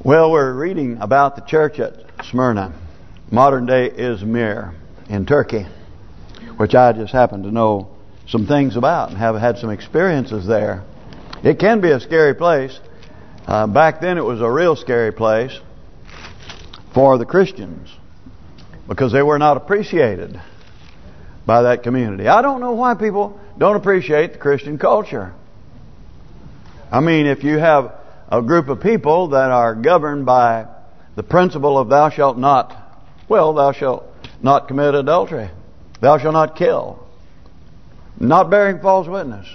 Well, we're reading about the church at Smyrna, modern-day Izmir in Turkey, which I just happen to know some things about and have had some experiences there. It can be a scary place. Back then it was a real scary place for the Christians because they were not appreciated by that community. I don't know why people don't appreciate the Christian culture. I mean, if you have a group of people that are governed by the principle of thou shalt not commit adultery, thou shalt not kill, not bearing false witness,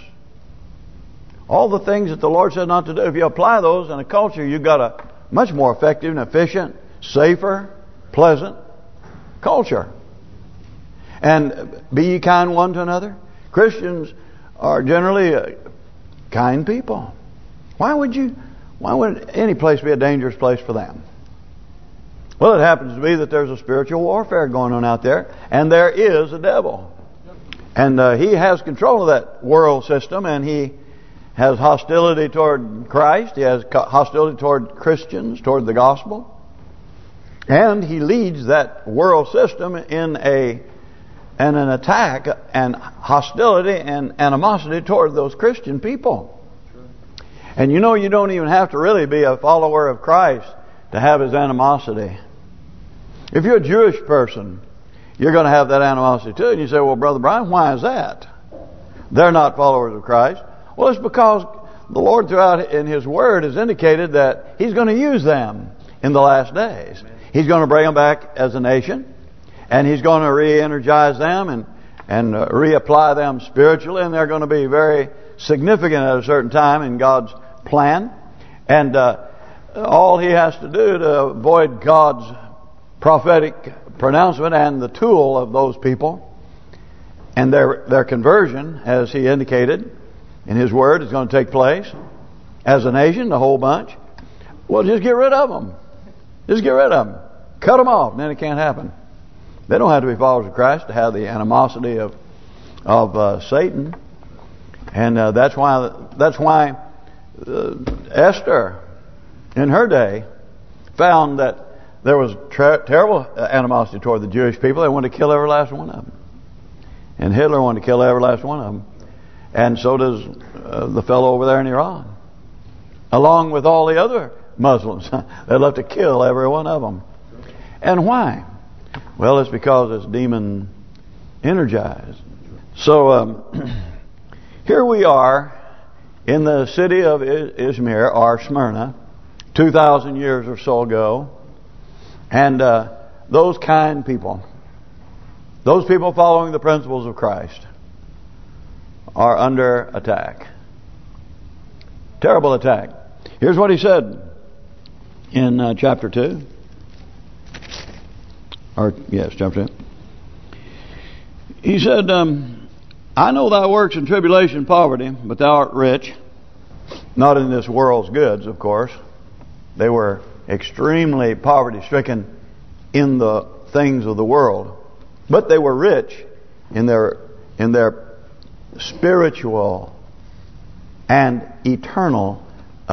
all the things that the Lord said not to do. If you apply those in a culture, you've got a much more effective and efficient, safer, pleasant culture. And be ye kind one to another. Christians are generally kind people. Why would any place be a dangerous place for them? Well, it happens to be that there's a spiritual warfare going on out there, and there is a devil. And he has control of that world system, and he has hostility toward Christ. He has hostility toward Christians, toward the gospel. And he leads that world system in an attack and hostility and animosity toward those Christian people. And you know, you don't even have to really be a follower of Christ to have his animosity. If you're a Jewish person, you're going to have that animosity too. And you say, well, Brother Brian, why is that? They're not followers of Christ. Well, it's because the Lord throughout in His Word has indicated that He's going to use them in the last days. He's going to bring them back as a nation, and He's going to re-energize them and reapply them spiritually, and they're going to be very significant at a certain time in God's plan. And all He has to do to avoid God's prophetic pronouncement and the tool of those people and their conversion, as He indicated in His Word, is going to take place as a nation, the whole bunch. Well, just get rid of them. Just get rid of them. Cut them off, and then it can't happen. They don't have to be followers of Christ to have the animosity of Satan. And that's why Esther, in her day, found that there was terrible animosity toward the Jewish people. They wanted to kill every last one of them. And Hitler wanted to kill every last one of them. And so does the fellow over there in Iran. Along with all the other Muslims. They'd love to kill every one of them. And why? Well, it's because it's demon energized. So here we are in the city of Izmir, or Smyrna, 2,000 years or so ago. And those kind people, those people following the principles of Christ, are under attack. Terrible attack. Here's what he said in chapter 2. Chapter 2. He said, I know thy works in tribulation and poverty, but thou art rich. Not in this world's goods, of course. They were extremely poverty-stricken in the things of the world. But they were rich in their spiritual and eternal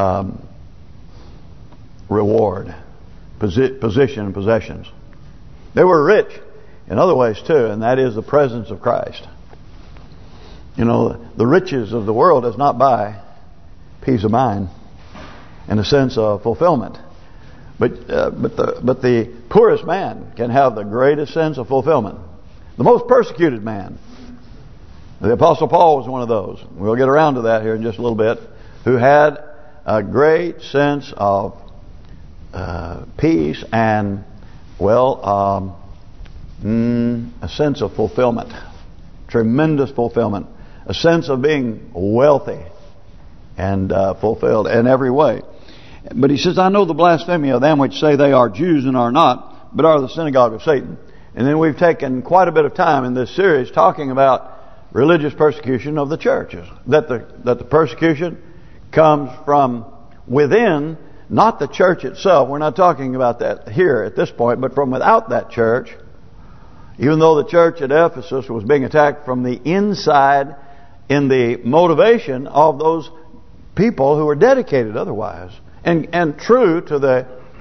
reward, position and possessions. They were rich in other ways too, and that is the presence of Christ. You know, the riches of the world does not buy peace of mind and a sense of fulfillment. But the poorest man can have the greatest sense of fulfillment. The most persecuted man. The Apostle Paul was one of those. We'll get around to that here in just a little bit. Who had a great sense of peace and, a sense of fulfillment. Tremendous fulfillment. A sense of being wealthy and fulfilled in every way. But he says, I know the blasphemy of them which say they are Jews and are not, but are the synagogue of Satan. And then we've taken quite a bit of time in this series talking about religious persecution of the churches. That the persecution comes from within, not the church itself. We're not talking about that here at this point, but from without that church. Even though the church at Ephesus was being attacked from the inside in the motivation of those people who were dedicated otherwise and true to the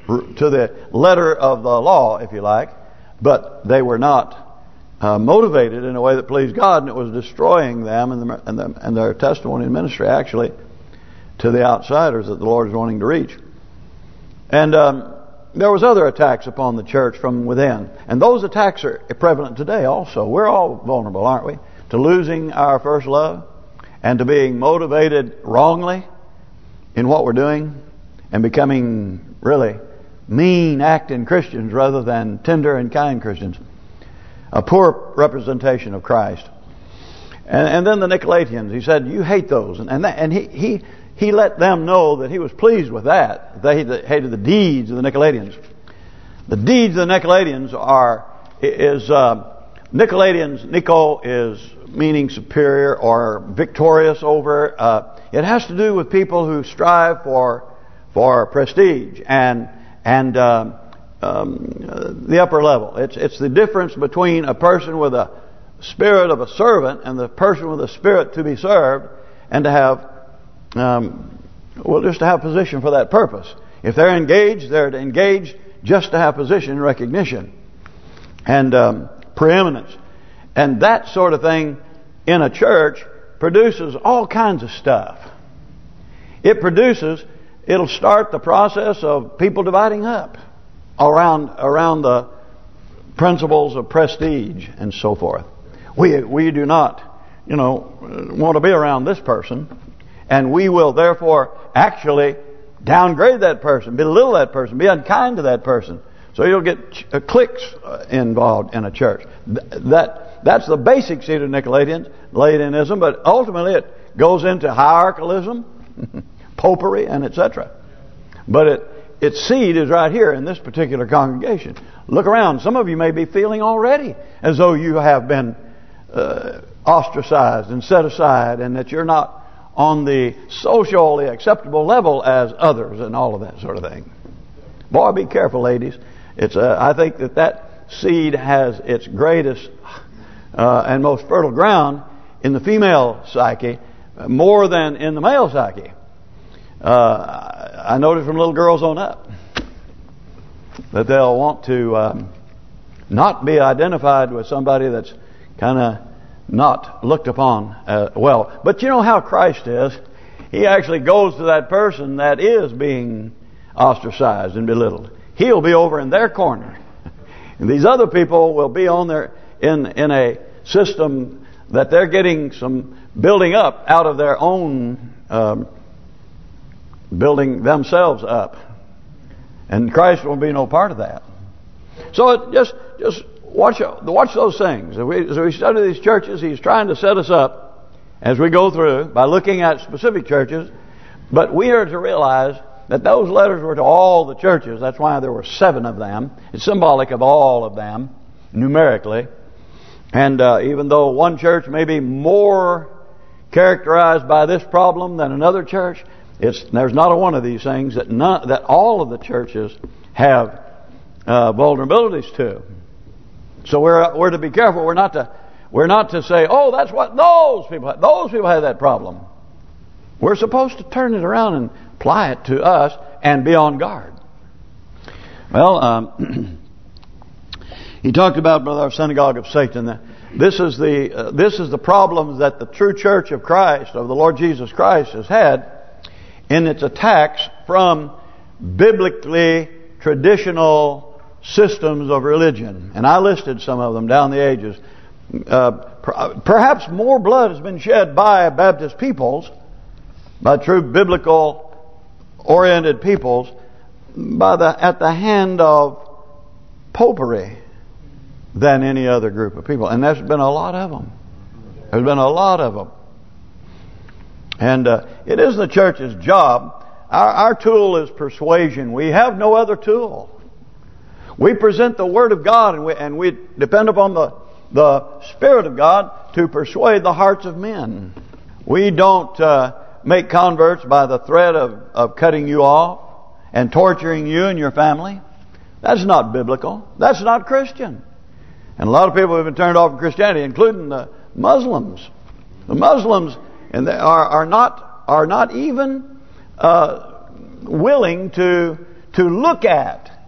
letter of the law, if you like, but they were not motivated in a way that pleased God, and it was destroying them and their testimony and ministry actually to the outsiders that the Lord is wanting to reach. And there was other attacks upon the church from within, and those attacks are prevalent today also. We're all vulnerable, aren't we, to losing our first love and to being motivated wrongly in what we're doing and becoming really mean acting Christians rather than tender and kind Christians. A poor representation of Christ. And then the Nicolaitans, he said, you hate those. And he let them know that he was pleased with that. They hated the deeds of the Nicolaitans. The deeds of the Nicolaitans Nicolaitans, Nico is meaning superior or victorious over. It has to do with people who strive for prestige and the upper level. It's the difference between a person with a spirit of a servant and the person with a spirit to be served, and to have just to have position for that purpose. If they're engaged just to have position and recognition and preeminence. And that sort of thing in a church produces all kinds of stuff. It'll start the process of people dividing up around the principles of prestige and so forth. We do not, want to be around this person, and we will therefore actually downgrade that person, belittle that person, be unkind to that person. So you'll get cliques involved in a church. That's the basic seed of Nicolaitanism, but ultimately it goes into hierarchalism, popery, and etc. But its seed is right here in this particular congregation. Look around. Some of you may be feeling already as though you have been ostracized and set aside, and that you're not on the socially acceptable level as others and all of that sort of thing. Boy, be careful, ladies. I think that seed has its greatest and most fertile ground in the female psyche more than in the male psyche. I notice from little girls on up that they'll want to not be identified with somebody that's kind of not looked upon well. But you know how Christ is. He actually goes to that person that is being ostracized and belittled. He'll be over in their corner. And these other people will be on their in a system that they're getting some building up out of their own building themselves up. And Christ will be no part of that. So just watch those things. As we study these churches, he's trying to set us up as we go through by looking at specific churches. But we are to realize that those letters were to all the churches. That's why there were 7 of them. It's symbolic of all of them, numerically. And even though one church may be more characterized by this problem than another church, there's not a one of these things that all of the churches have vulnerabilities to. So we're to be careful. We're not to say, oh, that's what those people have that problem. We're supposed to turn it around and apply it to us and be on guard. Well, he talked about our synagogue of Satan. This is the problems that the true church of Christ, of the Lord Jesus Christ, has had in its attacks from biblically traditional systems of religion. And I listed some of them down the ages. Perhaps more blood has been shed by Baptist peoples, by true biblical oriented peoples, at the hand of popery than any other group of people. And there's been a lot of them. There's been a lot of them. And it is the church's job. Our tool is persuasion. We have no other tool. We present the Word of God, and we depend upon the Spirit of God to persuade the hearts of men. We don't make converts by the threat of cutting you off and torturing you and your family. That's not biblical. That's not Christian. And a lot of people have been turned off from Christianity, including the Muslims. The Muslims and they are not even willing to look at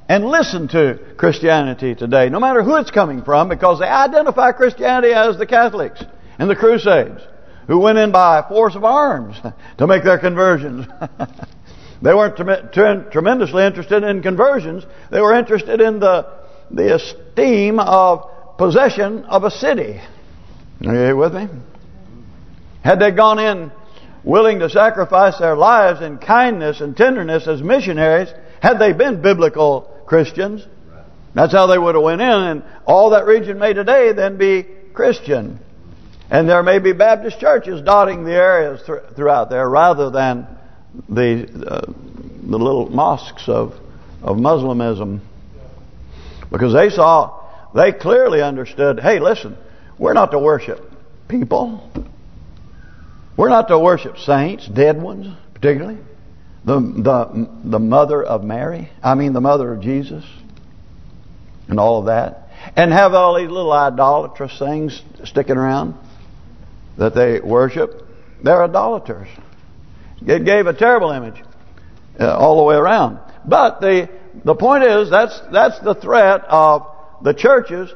and listen to Christianity today, no matter who it's coming from, because they identify Christianity as the Catholics and the Crusades, who went in by force of arms to make their conversions. They weren't tremendously interested in conversions. They were interested in the esteem of possession of a city. Are you with me? Had they gone in willing to sacrifice their lives in kindness and tenderness as missionaries, had they been biblical Christians, that's how they would have went in, and all that region may today then be Christian. And there may be Baptist churches dotting the areas throughout there, rather than the little mosques of Muslimism, because they clearly understood. Hey, listen, we're not to worship people. We're not to worship saints, dead ones, particularly the mother of Mary. I mean, the mother of Jesus, and all of that, and have all these little idolatrous things sticking around that they worship. They're idolaters. It gave a terrible image all the way around. But the point is, that's the threat of the churches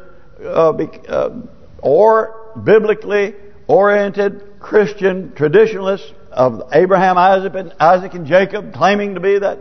or biblically oriented Christian traditionalists of Abraham, Isaac, and Jacob, claiming to be that.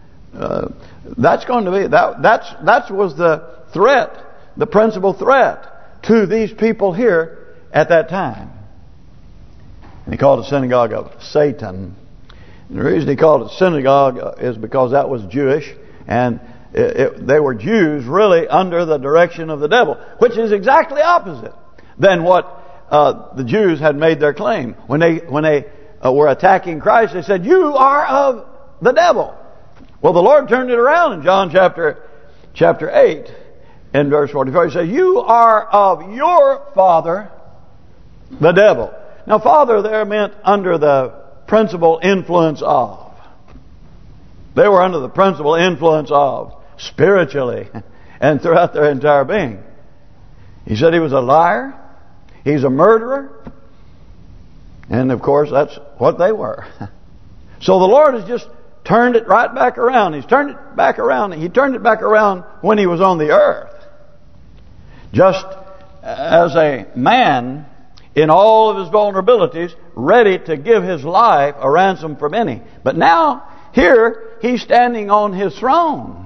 That's going to be that was the threat, the principal threat to these people here at that time. And he called it synagogue of Satan. And the reason he called it synagogue is because that was Jewish, and they were Jews really under the direction of the devil, which is exactly opposite than what the Jews had made their claim. When they were attacking Christ, they said, "You are of the devil." Well, the Lord turned it around in John chapter 8 in verse 44. He said, "You are of your father, the devil." Now, father there meant under the principal influence of. They were under the principal influence of, spiritually, and throughout their entire being. He said he was a liar. He's a murderer. And of course, that's what they were. So the Lord has just turned it right back around. He's turned it back around. He turned it back around when he was on the earth. Just as a man, in all of his vulnerabilities, ready to give his life a ransom for many. But now, here, he's standing on his throne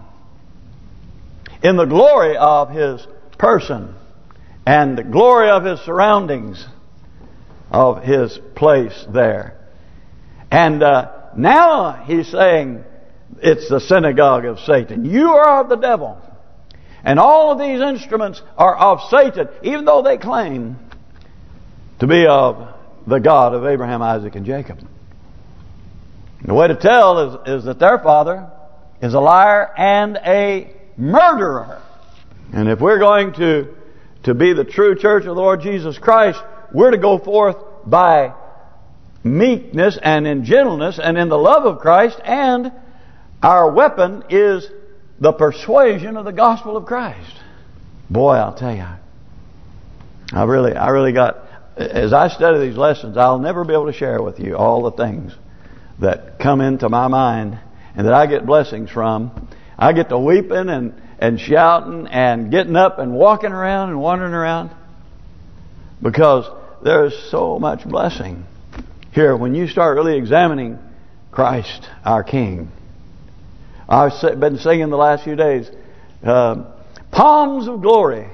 in the glory of his person and the glory of his surroundings, of his place there. And now he's saying it's the synagogue of Satan. You are of the devil. And all of these instruments are of Satan, even though they claim to be of the God of Abraham, Isaac, and Jacob. And the way to tell is that their father is a liar and a murderer. And if we're going to be the true church of the Lord Jesus Christ, we're to go forth by meekness and in gentleness and in the love of Christ, and our weapon is the persuasion of the gospel of Christ. Boy, I'll tell you, I really got, as I study these lessons, I'll never be able to share with you all the things that come into my mind and that I get blessings from. I get to weeping and shouting and getting up and walking around and wandering around, because there is so much blessing here when you start really examining Christ, our King. I've been singing the last few days, palms of glory,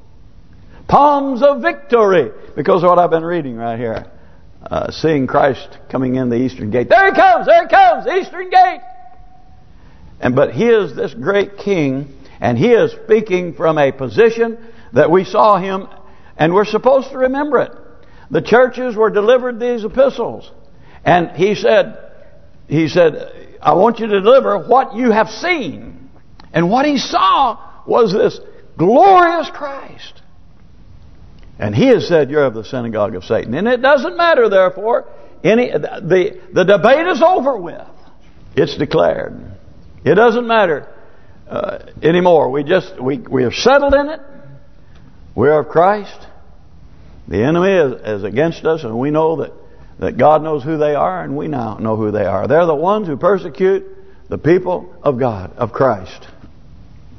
palms of victory, because of what I've been reading right here. Seeing Christ coming in the eastern gate. There he comes, the eastern gate. But he is this great King, and he is speaking from a position that we saw him, and we're supposed to remember it. The churches were delivered these epistles, and he said, I want you to deliver what you have seen. And what he saw was this glorious Christ. And he has said, you're of the synagogue of Satan. And it doesn't matter, therefore, the debate is over with. It's declared. It doesn't matter anymore. We are settled in it. We're of Christ. The enemy is against us, and we know that God knows who they are, and we now know who they are. They're the ones who persecute the people of God, of Christ.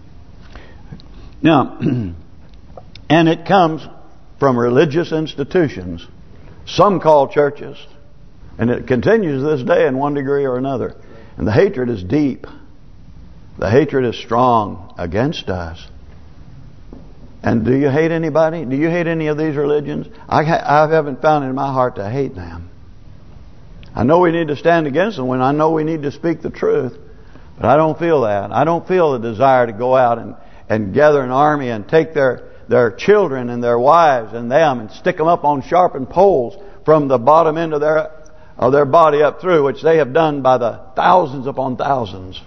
Now, and it comes from religious institutions, some call churches, and it continues this day in one degree or another. And the hatred is deep. The hatred is strong against us. And do you hate anybody? Do you hate any of these religions? I haven't found it in my heart to hate them. I know we need to stand against them when I know we need to speak the truth. But I don't feel that. I don't feel the desire to go out and gather an army and take their children and their wives and them and stick them up on sharpened poles from the bottom end of their body up through, which they have done by the thousands upon thousands.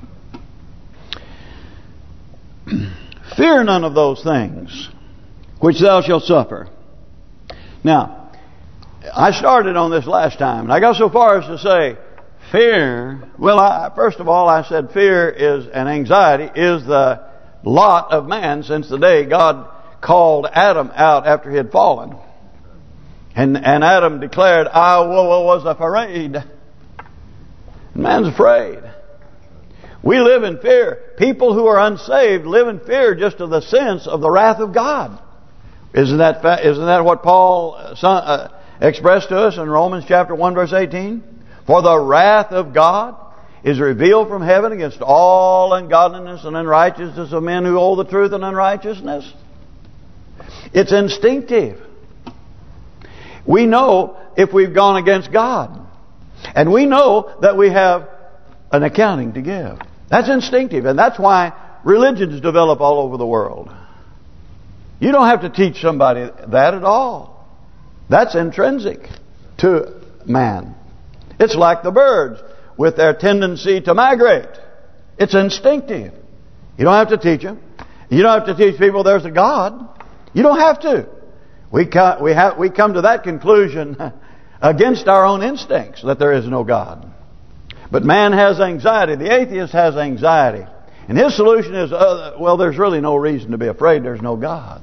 Fear none of those things which thou shalt suffer. Now, I started on this last time, and I got so far as to say, fear, well, first of all, I said fear is and anxiety is the lot of man since the day God called Adam out after he had fallen. And Adam declared, I was afraid. Man's afraid. We live in fear. People who are unsaved live in fear just of the sense of the wrath of God. Isn't that what Paul expressed to us in Romans chapter 1 verse 18? For the wrath of God is revealed from heaven against all ungodliness and unrighteousness of men who hold the truth in unrighteousness. It's instinctive. We know if we've gone against God. And we know that we have an accounting to give. That's instinctive. And that's why religions develop all over the world. You don't have to teach somebody that at all. That's intrinsic to man. It's like the birds with their tendency to migrate. It's instinctive. You don't have to teach them. You don't have to teach people there's a God. You don't have to. We come to that conclusion against our own instincts that there is no God. But man has anxiety. The atheist has anxiety. And his solution is, well, there's really no reason to be afraid. There's no God.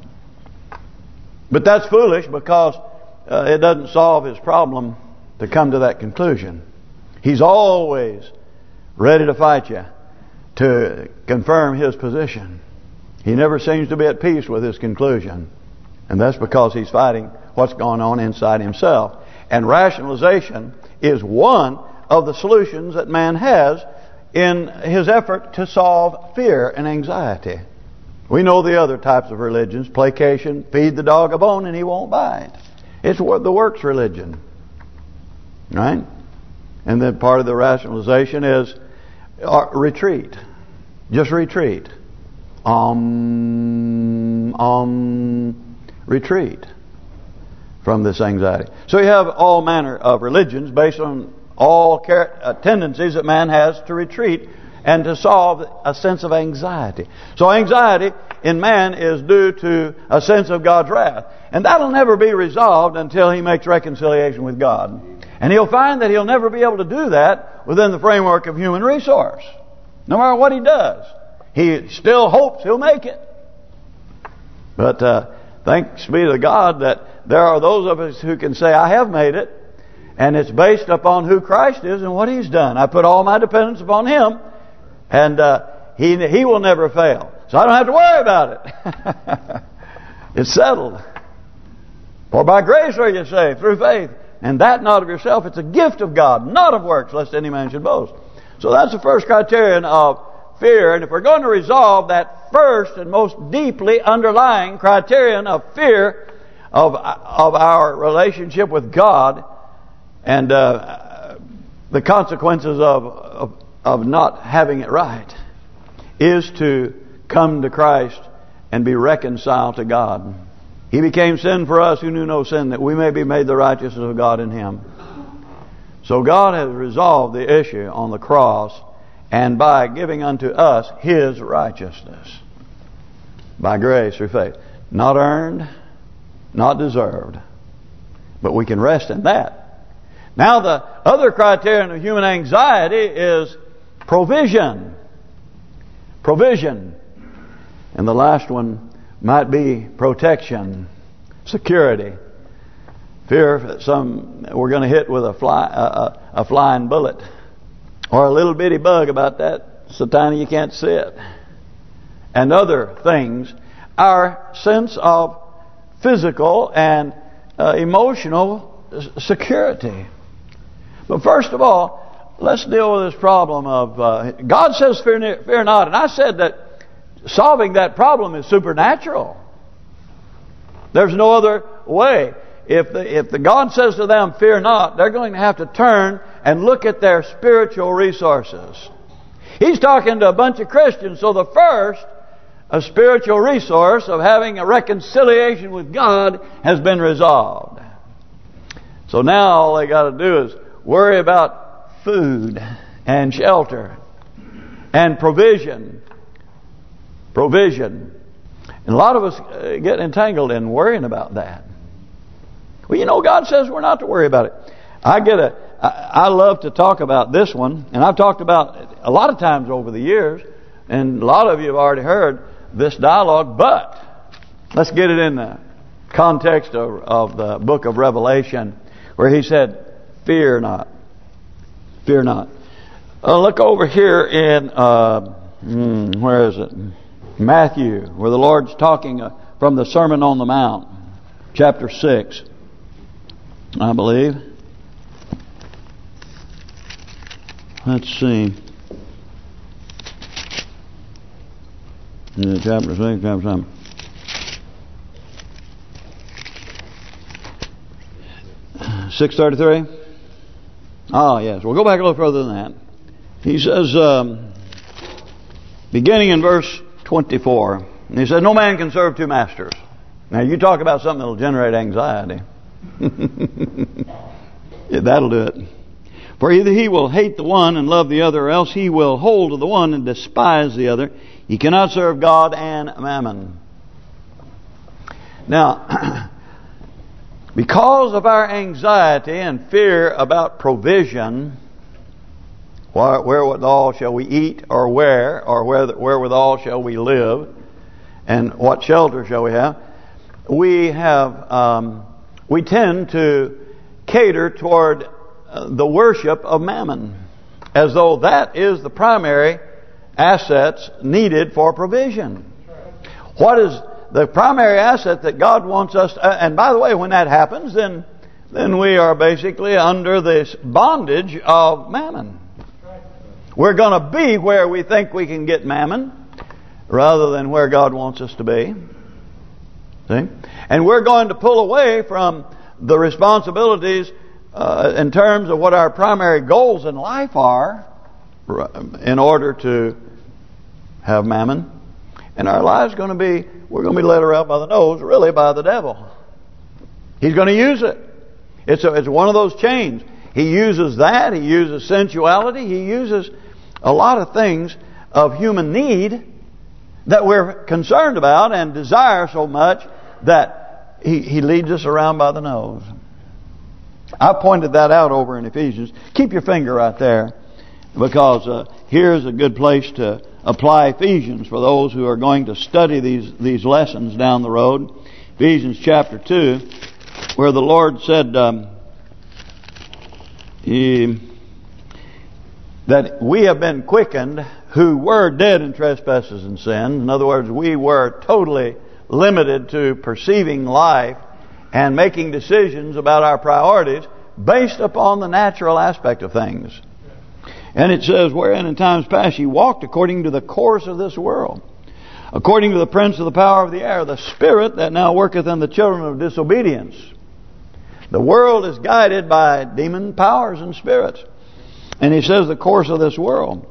But that's foolish because it doesn't solve his problem to come to that conclusion. He's always ready to fight you to confirm his position. He never seems to be at peace with his conclusion. And that's because he's fighting what's going on inside himself. And rationalization is one of the solutions that man has in his effort to solve fear and anxiety. We know the other types of religions. Placation, feed the dog a bone and he won't bite. It's the works religion. Right? And then part of the rationalization is retreat. Just retreat. Retreat from this anxiety. So you have all manner of religions based on all tendencies that man has to retreat and to solve a sense of anxiety. So anxiety in man is due to a sense of God's wrath. And that'll never be resolved until he makes reconciliation with God. And he'll find that he'll never be able to do that within the framework of human resource. No matter what he does, he still hopes he'll make it. But thanks be to God that there are those of us who can say, I have made it. And it's based upon who Christ is and what He's done. I put all my dependence upon Him. And He will never fail. So I don't have to worry about it. It's settled. For by grace are you saved through faith. And that not of yourself. It's a gift of God, not of works, lest any man should boast. So that's the first criterion of fear. And if we're going to resolve that first and most deeply underlying criterion of fear of our relationship with God, and the consequences of not having it right, is to come to Christ and be reconciled to God. He became sin for us who knew no sin, that we may be made the righteousness of God in Him. So God has resolved the issue on the cross, and by giving unto us His righteousness. By grace through faith. Not earned, not deserved. But we can rest in that. Now the other criterion of human anxiety is provision. Provision. And the last one might be protection, security. Fear that we're going to hit with a flying bullet. Or a little bitty bug about that so tiny you can't see it. and other things, our sense of physical and emotional security. But first of all, let's deal with this problem of God says fear not, and I said that solving that problem is supernatural. There's no other way. If the God says to them, fear not, they're going to have to turn and look at their spiritual resources. He's talking to a bunch of Christians, so the first, a spiritual resource of having a reconciliation with God has been resolved. So now all they got to do is worry about food and shelter and provision. Provision. And a lot of us get entangled in worrying about that. Well, you know, God says we're not to worry about it. I love to talk about this one, and I've talked about it a lot of times over the years, and a lot of you have already heard this dialogue, but let's get it in the context of the book of Revelation, where he said, fear not. Fear not. Look over here in, where is it? Matthew, where the Lord's talking from the Sermon on the Mount, chapter 6, I believe. Let's see. Chapter 6, chapter 7. $6.33. Oh yes, we'll go back a little further than that. He says, beginning in verse 24, and he said, no man can serve two masters. Now you talk about something that'll generate anxiety. Yeah, that'll do it. For either he will hate the one and love the other, or else he will hold to the one and despise the other. He cannot serve God and mammon. Now, because of our anxiety and fear about provision, wherewithal shall we eat or wear, or wherewithal shall we live, and what shelter shall we have, we tend to cater toward the worship of mammon, as though that is the primary assets needed for provision. What is the primary asset that God wants us to, and by the way, when that happens, then we are basically under this bondage of mammon. We're going to be where we think we can get mammon rather than where God wants us to be. See? And we're going to pull away from the responsibilities in terms of what our primary goals in life are in order to have mammon. And our life's going to be, we're going to be led around by the nose, really by the devil. He's going to use it. It's one of those chains. He uses that. He uses sensuality. He uses a lot of things of human need that we're concerned about and desire so much that he leads us around by the nose. I pointed that out over in Ephesians. Keep your finger right there, because here's a good place to apply Ephesians for those who are going to study these lessons down the road. Ephesians chapter 2, where the Lord said that we have been quickened who were dead in trespasses and sin. In other words, we were totally limited to perceiving life and making decisions about our priorities based upon the natural aspect of things. And it says, wherein in times past ye walked according to the course of this world, according to the prince of the power of the air, the spirit that now worketh in the children of disobedience. The world is guided by demon powers and spirits. And he says the course of this world.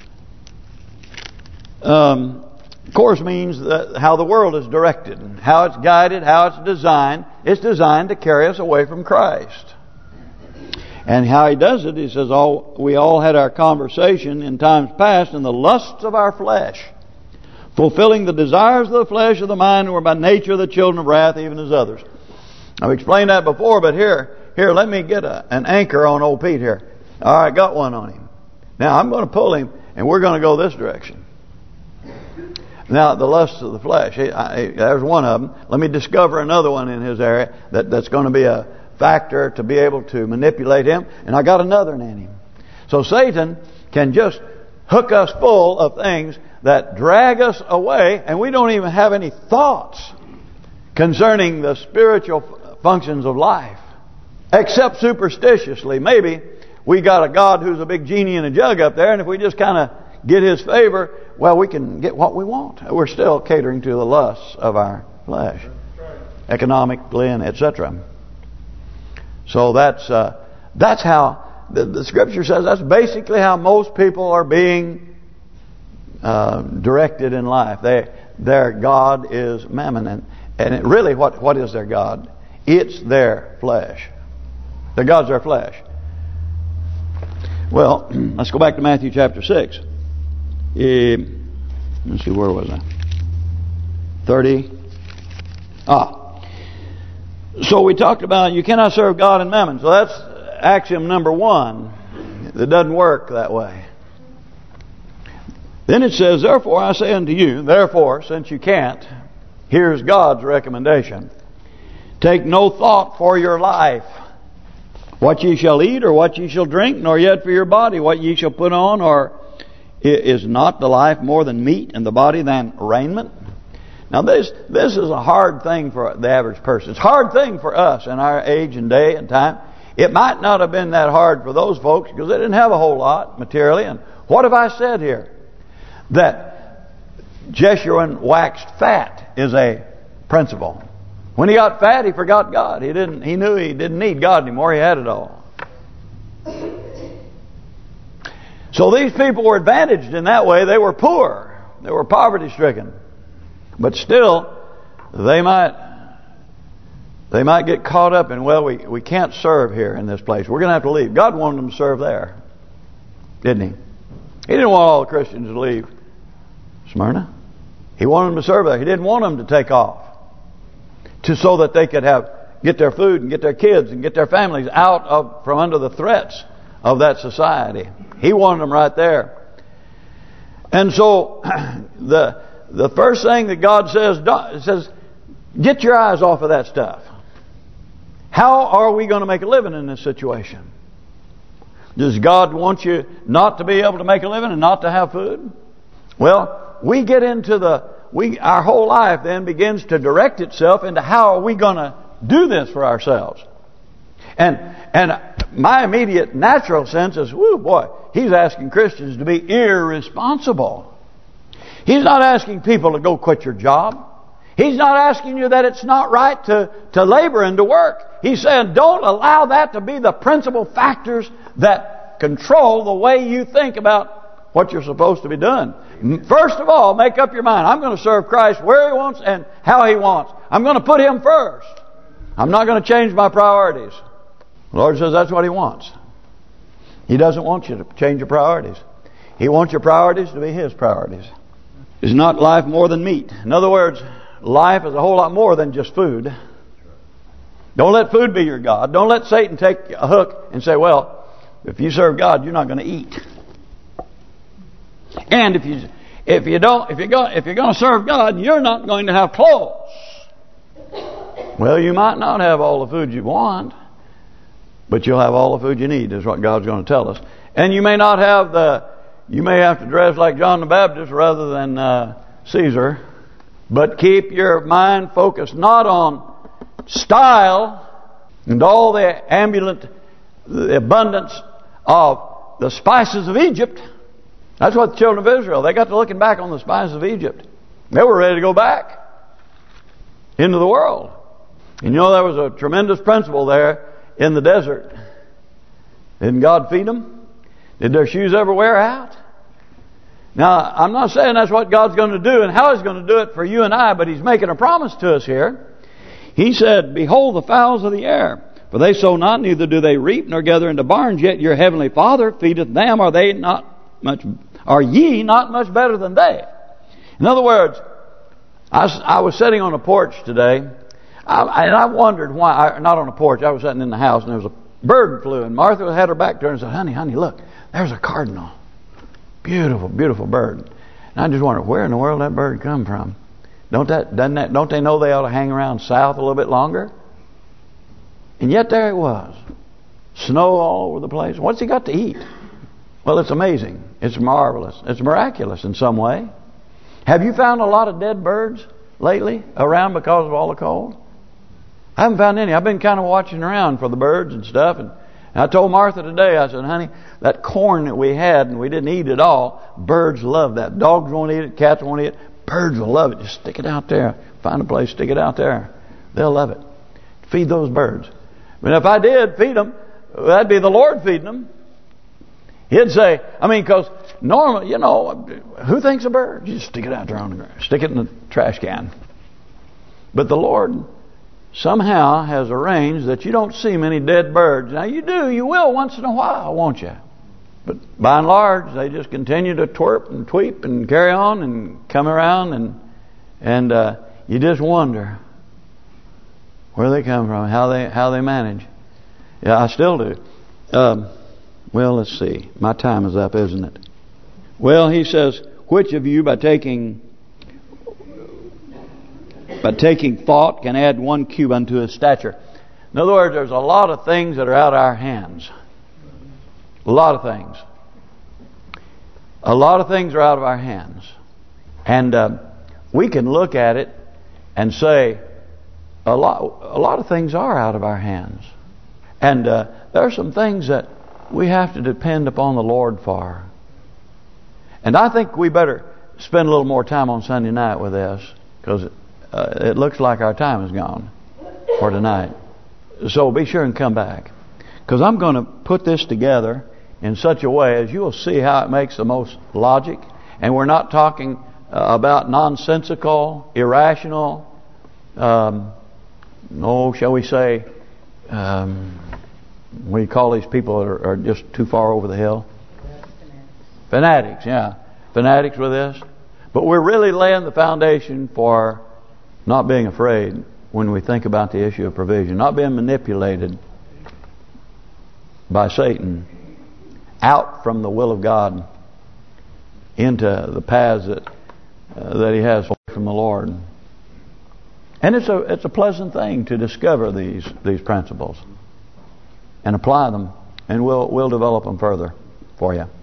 Course means how the world is directed, how it's guided, how it's designed. It's designed to carry us away from Christ. And how he does it, he says, we all had our conversation in times past in the lusts of our flesh, fulfilling the desires of the flesh of the mind, and were by nature the children of wrath, even as others. I've explained that before, but here, let me get an anchor on old Pete here. All right, got one on him. Now I'm going to pull him, and we're going to go this direction. Now, the lusts of the flesh, there's one of them. Let me discover another one in his area that's going to be a factor to be able to manipulate him. And I got another in him. So Satan can just hook us full of things that drag us away, and we don't even have any thoughts concerning the spiritual functions of life, except superstitiously. Maybe we got a God who's a big genie in a jug up there, and if we just kind of get His favor, well, we can get what we want. We're still catering to the lusts of our flesh, economically and etc. So that's how the Scripture says. That's basically how most people are being directed in life. Their God is mammon, and really, what is their God? It's their flesh. Their God's their flesh. Well, let's go back to Matthew chapter 6. Let's see, where was I? 30. So we talked about you cannot serve God and mammon. So that's axiom number 1. It doesn't work that way. Then it says, therefore I say unto you, therefore, since you can't, here's God's recommendation. Take no thought for your life, what ye shall eat or what ye shall drink, nor yet for your body what ye shall put on, or is not the life more than meat and the body than raiment? Now this is a hard thing for the average person. It's a hard thing for us in our age and day and time. It might not have been that hard for those folks because they didn't have a whole lot materially. And what have I said here? That Jeshurun waxed fat is a principle. When he got fat, he forgot God. He knew he didn't need God anymore. He had it all. So these people were advantaged in that way. They were poor. They were poverty-stricken. But still, they might get caught up in, well, we can't serve here in this place. We're going to have to leave. God wanted them to serve there, didn't He? He didn't want all the Christians to leave Smyrna. He wanted them to serve there. He didn't want them to take off, so that they could get their food and get their kids and get their families out from under the threats of that society. He wanted them right there. And so the first thing that God says, get your eyes off of that stuff. How are we going to make a living in this situation? Does God want you not to be able to make a living and not to have food? Well, we get into our whole life then begins to direct itself into how are we going to do this for ourselves. And my immediate natural sense is, whoo, boy, he's asking Christians to be irresponsible. He's not asking people to go quit your job. He's not asking you that it's not right to labor and to work. He's saying don't allow that to be the principal factors that control the way you think about what you're supposed to be doing. First of all, make up your mind. I'm going to serve Christ where He wants and how He wants. I'm going to put Him first. I'm not going to change my priorities. The Lord says that's what He wants. He doesn't want you to change your priorities. He wants your priorities to be His priorities. Is not life more than meat? In other words, life is a whole lot more than just food. Don't let food be your God. Don't let Satan take a hook and say, well, if you serve God, you're not going to eat. And if you're going to serve God, you're not going to have clothes. Well, you might not have all the food you want, but you'll have all the food you need, is what God's going to tell us. And you may not have you may have to dress like John the Baptist rather than Caesar, but keep your mind focused not on style and all the abundance of the spices of Egypt. That's what the children of Israel, they got to looking back on the spices of Egypt. They were ready to go back into the world. And you know there was a tremendous principle there in the desert. Didn't God feed them? Did their shoes ever wear out? Now, I'm not saying that's what God's going to do and how He's going to do it for you and I, but He's making a promise to us here. He said, behold the fowls of the air, for they sow not, neither do they reap, nor gather into barns, yet your heavenly Father feedeth them. Are ye not much better than they? In other words, I was sitting on a porch today, and I wondered why. Not on a porch, I was sitting in the house, and there was a bird flew, and Martha had her back turned and said, honey, look, there's a cardinal. Beautiful, beautiful bird. And I just wondered, where in the world that bird come from? Don't they know they ought to hang around south a little bit longer? And yet there it was. Snow all over the place. What's he got to eat? Well, it's amazing. It's marvelous. It's miraculous in some way. Have you found a lot of dead birds lately around because of all the cold? I haven't found any. I've been kind of watching around for the birds and stuff. And I told Martha today, I said, honey, that corn that we had and we didn't eat it all, birds love that. Dogs won't eat it. Cats won't eat it. Birds will love it. Just stick it out there. Find a place, stick it out there. They'll love it. Feed those birds. But if I did feed them, that'd be the Lord feeding them. He'd say, because normally, who thinks a bird? You just stick it out there on the ground. Stick it in the trash can. But the Lord somehow has arranged that you don't see many dead birds. Now you do, you will once in a while, won't you? But by and large, they just continue to twerp and tweep and carry on and come around and you just wonder where they come from, how they manage. Yeah, I still do. Well, let's see. My time is up, isn't it? Well, he says, which of you by taking thought can add 1 cube unto his stature? In other words, there's a lot of things that are out of our hands. A lot of things. A lot of things are out of our hands. And we can look at it and say, a lot of things are out of our hands. And there are some things that we have to depend upon the Lord for. And I think we better spend a little more time on Sunday night with this, because it looks like our time is gone for tonight. So be sure and come back, because I'm going to put this together in such a way as you'll see how it makes the most logic. And we're not talking about nonsensical, irrational, shall we say, what do you call these people that are just too far over the hill? Fanatics, yeah. Fanatics with this. But we're really laying the foundation for not being afraid when we think about the issue of provision. Not being manipulated by Satan out from the will of God into the paths that he has from the Lord. And it's a pleasant thing to discover these principles and apply them, and we'll develop them further for you.